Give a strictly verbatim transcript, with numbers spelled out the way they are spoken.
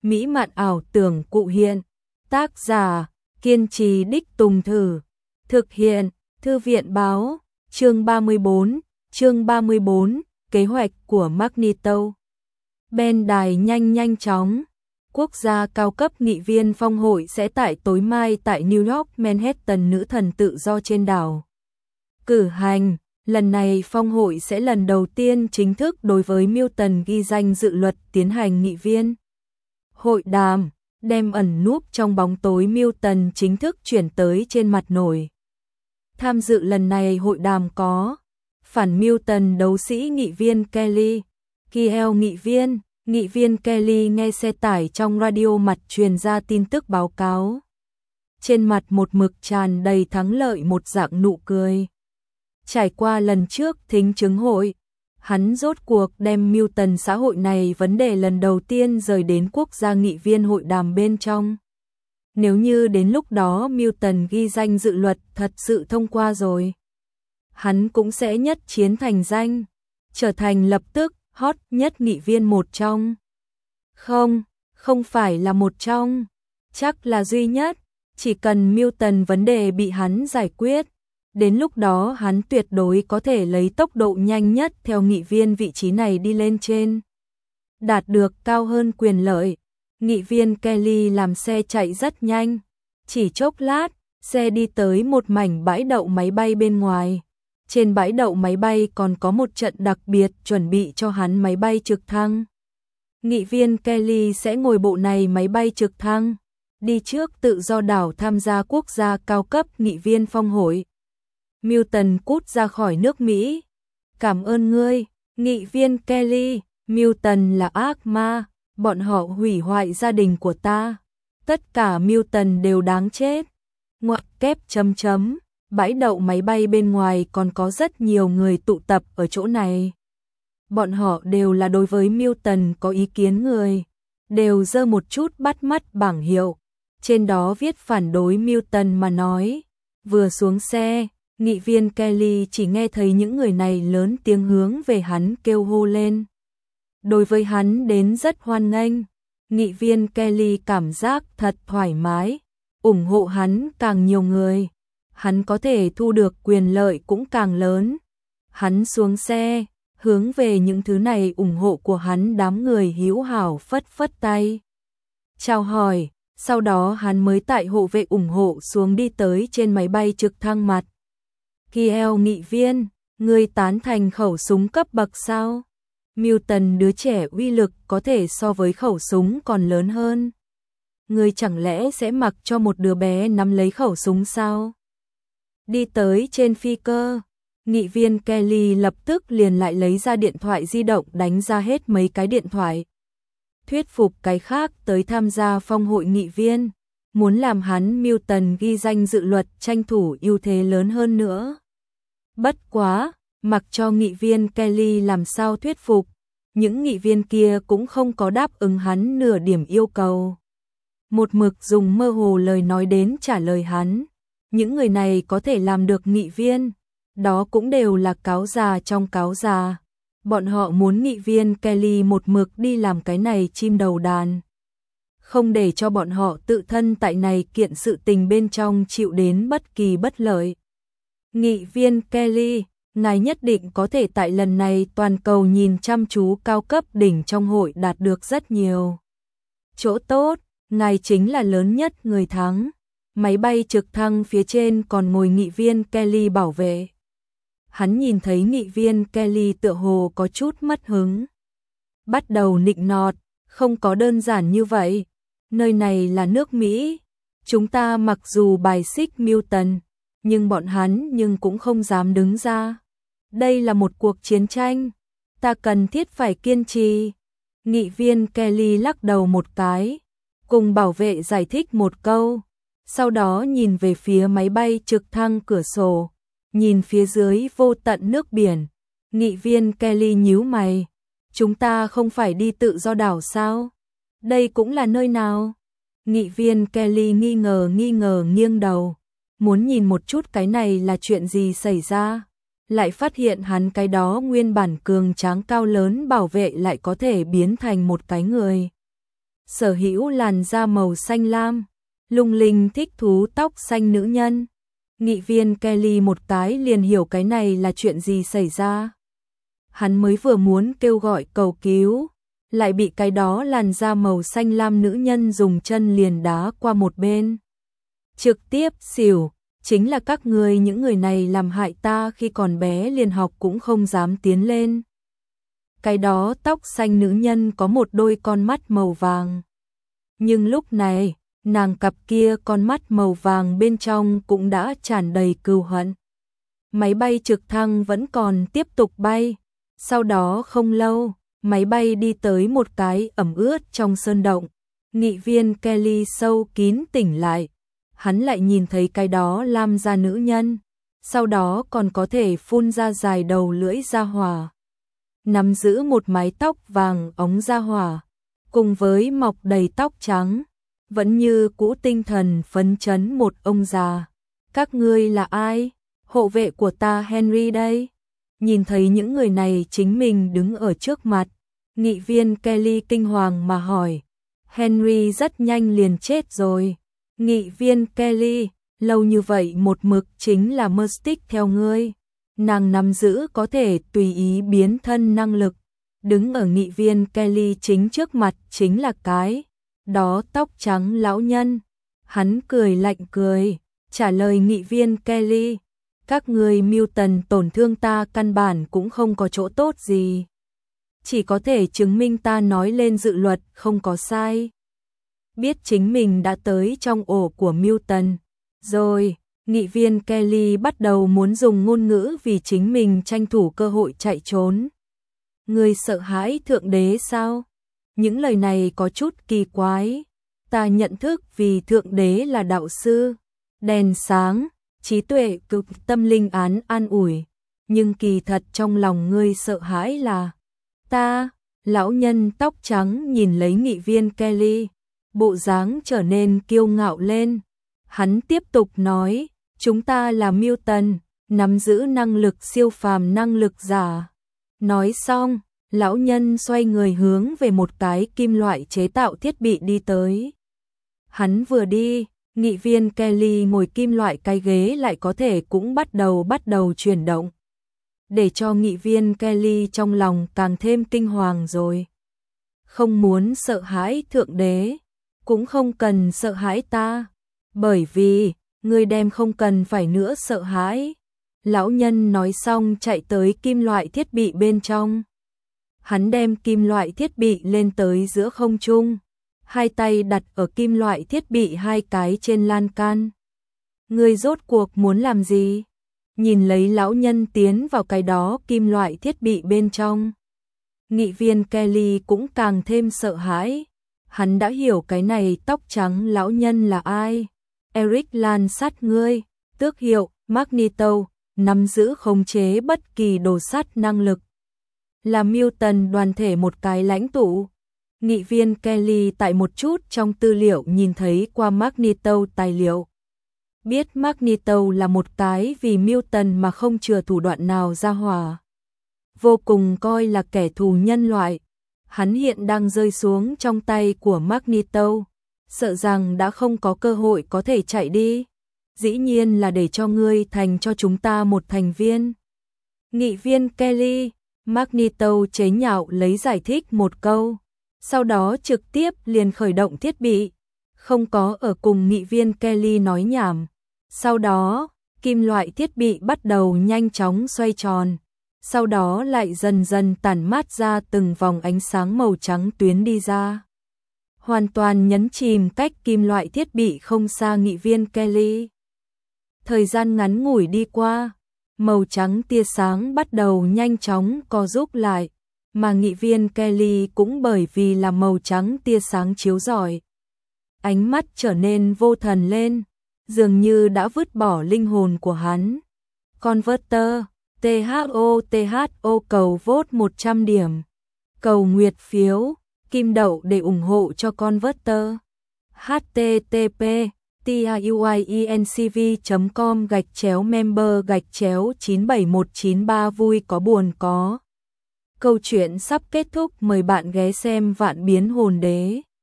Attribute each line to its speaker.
Speaker 1: mỹ mạn ảo tưởng cụ hiện. Tác giả, kiên trì đích tùng thử. Thực hiện, Thư viện báo, chương ba mươi bốn, chương ba mươi bốn, kế hoạch của Magneto. Ben đài nhanh nhanh chóng. Quốc gia cao cấp nghị viên phong hội sẽ tại tối mai tại New York Manhattan nữ thần tự do trên đảo cử hành. Lần này phong hội sẽ lần đầu tiên chính thức đối với Milton ghi danh dự luật tiến hành nghị viên hội đàm, đem ẩn núp trong bóng tối Milton chính thức chuyển tới trên mặt nổi. Tham dự lần này hội đàm có phản Milton đấu sĩ nghị viên Kelly, Kiel nghị viên, nghị viên Kelly nghe xe tải trong radio mặt truyền ra tin tức báo cáo. Trên mặt một mực tràn đầy thắng lợi một dạng nụ cười. Trải qua lần trước thính chứng hội, hắn rốt cuộc đem Milton xã hội này vấn đề lần đầu tiên rời đến quốc gia nghị viên hội đàm bên trong. Nếu như đến lúc đó Milton ghi danh dự luật thật sự thông qua rồi, hắn cũng sẽ nhất chiến thành danh, trở thành lập tức hot nhất nghị viên một trong. Không, không phải là một trong, chắc là duy nhất, chỉ cần Milton vấn đề bị hắn giải quyết. Đến lúc đó hắn tuyệt đối có thể lấy tốc độ nhanh nhất theo nghị viên vị trí này đi lên trên. Đạt được cao hơn quyền lợi. Nghị viên Kelly làm xe chạy rất nhanh. Chỉ chốc lát, xe đi tới một mảnh bãi đậu máy bay bên ngoài. Trên bãi đậu máy bay còn có một trận đặc biệt chuẩn bị cho hắn máy bay trực thăng. Nghị viên Kelly sẽ ngồi bộ này máy bay trực thăng, đi trước tự do đảo tham gia quốc gia cao cấp nghị viên phong hội. Milton cút ra khỏi nước Mỹ. Cảm ơn ngươi, nghị viên Kelly. Milton là ác ma, bọn họ hủy hoại gia đình của ta. Tất cả Milton đều đáng chết. Ngoặc kép chấm chấm, bãi đậu máy bay bên ngoài còn có rất nhiều người tụ tập ở chỗ này. Bọn họ đều là đối với Milton có ý kiến người, đều giơ một chút bắt mắt bảng hiệu. Trên đó viết phản đối Milton mà nói. Vừa xuống xe, nghị viên Kelly chỉ nghe thấy những người này lớn tiếng hướng về hắn kêu hô lên. Đối với hắn đến rất hoan nghênh, nghị viên Kelly cảm giác thật thoải mái, ủng hộ hắn càng nhiều người, hắn có thể thu được quyền lợi cũng càng lớn. Hắn xuống xe, hướng về những thứ này ủng hộ của hắn đám người hữu hảo phất phất tay. Chào hỏi, sau đó hắn mới tại hộ vệ ủng hộ xuống đi tới trên máy bay trực thăng mặt. Kiel nghị viên, ngươi tán thành khẩu súng cấp bậc sao? Milton đứa trẻ uy lực có thể so với khẩu súng còn lớn hơn. Ngươi chẳng lẽ sẽ mặc cho một đứa bé nắm lấy khẩu súng sao? Đi tới trên phi cơ, nghị viên Kelly lập tức liền lại lấy ra điện thoại di động đánh ra hết mấy cái điện thoại. Thuyết phục cái khác tới tham gia phong hội nghị viên, muốn làm hắn Milton ghi danh dự luật tranh thủ ưu thế lớn hơn nữa. Bất quá, mặc cho nghị viên Kelly làm sao thuyết phục, những nghị viên kia cũng không có đáp ứng hắn nửa điểm yêu cầu. Một mực dùng mơ hồ lời nói đến trả lời hắn. Những người này có thể làm được nghị viên, đó cũng đều là cáo già trong cáo già. Bọn họ muốn nghị viên Kelly một mực đi làm cái này chim đầu đàn. Không để cho bọn họ tự thân tại này kiện sự tình bên trong chịu đến bất kỳ bất lợi. Nghị viên Kelly, ngài nhất định có thể tại lần này toàn cầu nhìn chăm chú cao cấp đỉnh trong hội đạt được rất nhiều chỗ tốt, ngài chính là lớn nhất người thắng. Máy bay trực thăng phía trên còn ngồi nghị viên Kelly bảo vệ. Hắn nhìn thấy nghị viên Kelly tựa hồ có chút mất hứng. Bắt đầu nịnh nọt, không có đơn giản như vậy. Nơi này là nước Mỹ. Chúng ta mặc dù bài xích Milton, nhưng bọn hắn nhưng cũng không dám đứng ra. Đây là một cuộc chiến tranh. Ta cần thiết phải kiên trì. Nghị viên Kelly lắc đầu một cái, cùng bảo vệ giải thích một câu. Sau đó nhìn về phía máy bay trực thăng cửa sổ, nhìn phía dưới vô tận nước biển. Nghị viên Kelly nhíu mày. Chúng ta không phải đi tự do đảo sao? Đây cũng là nơi nào? Nghị viên Kelly nghi ngờ nghi ngờ nghiêng đầu. Muốn nhìn một chút cái này là chuyện gì xảy ra. Lại phát hiện hắn cái đó nguyên bản cường tráng cao lớn bảo vệ lại có thể biến thành một cái người. sở hữu làn da màu xanh lam, lung linh thích thú tóc xanh nữ nhân. Nghị viên Kelly một cái liền hiểu cái này là chuyện gì xảy ra. Hắn mới vừa muốn kêu gọi cầu cứu, lại bị cái đó làn da màu xanh lam nữ nhân dùng chân liền đá qua một bên. Trực tiếp xỉu, chính là các ngươi những người này làm hại ta khi còn bé liền học cũng không dám tiến lên. Cái đó tóc xanh nữ nhân có một đôi con mắt màu vàng. Nhưng lúc này, nàng cặp kia con mắt màu vàng bên trong cũng đã tràn đầy cừu hận. Máy bay trực thăng vẫn còn tiếp tục bay. Sau đó không lâu, máy bay đi tới một cái ẩm ướt trong sơn động. Nghị viên Kelly sâu kín tỉnh lại. Hắn lại nhìn thấy cái đó lam da nữ nhân. Sau đó còn có thể phun ra dài đầu lưỡi ra hỏa. Nắm giữ một mái tóc vàng óng ra hỏa. Cùng với mọc đầy tóc trắng. Vẫn như cũ tinh thần phấn chấn một ông già. Các ngươi là ai? Hộ vệ của ta Henry đây. Nhìn thấy những người này chính mình đứng ở trước mặt. Nghị viên Kelly kinh hoàng mà hỏi. Henry rất nhanh liền chết rồi. Nghị viên Kelly, lâu như vậy một mực chính là Mystic theo ngươi. Nàng nắm giữ có thể tùy ý biến thân năng lực. Đứng ở nghị viên Kelly chính trước mặt chính là cái đó tóc trắng lão nhân. Hắn cười lạnh cười, trả lời nghị viên Kelly. Các ngươi mưu tần tổn thương ta căn bản cũng không có chỗ tốt gì. Chỉ có thể chứng minh ta nói lên dự luật không có sai. Biết chính mình đã tới trong ổ của Milton. Rồi, nghị viên Kelly bắt đầu muốn dùng ngôn ngữ vì chính mình tranh thủ cơ hội chạy trốn. Người sợ hãi thượng đế sao? Những lời này có chút kỳ quái. Ta nhận thức vì thượng đế là đạo sư, đèn sáng, trí tuệ cực tâm linh án an ủi. Nhưng kỳ thật trong lòng ngươi sợ hãi là ta. Lão nhân tóc trắng nhìn lấy nghị viên Kelly, bộ dáng trở nên kiêu ngạo lên. Hắn tiếp tục nói, chúng ta là Milton, nắm giữ năng lực siêu phàm năng lực giả. Nói xong, lão nhân xoay người hướng về một cái kim loại chế tạo thiết bị đi tới. Hắn vừa đi, nghị viên Kelly ngồi kim loại cái ghế lại có thể cũng bắt đầu bắt đầu chuyển động. Để cho nghị viên Kelly trong lòng càng thêm kinh hoàng rồi. Không muốn sợ hãi thượng đế, cũng không cần sợ hãi ta, bởi vì ngươi đem không cần phải nữa sợ hãi. Lão nhân nói xong chạy tới kim loại thiết bị bên trong. Hắn đem kim loại thiết bị lên tới giữa không trung, hai tay đặt ở kim loại thiết bị hai cái trên lan can. Ngươi rốt cuộc muốn làm gì? Nhìn lấy lão nhân tiến vào cái đó kim loại thiết bị bên trong. Nghị viên Kelly cũng càng thêm sợ hãi. Hắn đã hiểu cái này tóc trắng lão nhân là ai. Eric Lan sát ngươi, tước hiệu Magneto, nắm giữ khống chế bất kỳ đồ sắt năng lực. Là Milton đoàn thể một cái lãnh tụ. Nghị viên Kelly tại một chút trong tư liệu nhìn thấy qua Magneto tài liệu. Biết Magneto là một cái vì Milton mà không chừa thủ đoạn nào ra hỏa. Vô cùng coi là kẻ thù nhân loại. Hắn hiện đang rơi xuống trong tay của Magneto. Sợ rằng đã không có cơ hội có thể chạy đi. Dĩ nhiên là để cho ngươi thành cho chúng ta một thành viên. Nghị viên Kelly, Magneto chế nhạo lấy giải thích một câu. Sau đó trực tiếp liền khởi động thiết bị. Không có ở cùng nghị viên Kelly nói nhảm. Sau đó, kim loại thiết bị bắt đầu nhanh chóng xoay tròn. Sau đó lại dần dần tản mát ra từng vòng ánh sáng màu trắng tuyến đi ra. Hoàn toàn nhấn chìm cách kim loại thiết bị không xa nghị viên Kelly. Thời gian ngắn ngủi đi qua, màu trắng tia sáng bắt đầu nhanh chóng co rúm lại, mà nghị viên Kelly cũng bởi vì là màu trắng tia sáng chiếu rọi. Ánh mắt trở nên vô thần lên, dường như đã vứt bỏ linh hồn của hắn. Converter, tê hát o tê hát o cầu vote một trăm điểm. Cầu nguyệt phiếu, kim đậu để ủng hộ cho Converter. http tiuiencv chấm com gạch chéo member gạch chéo chín bảy một chín ba vui có buồn có. Câu chuyện sắp kết thúc, mời bạn ghé xem Vạn Biến Hồn Đế.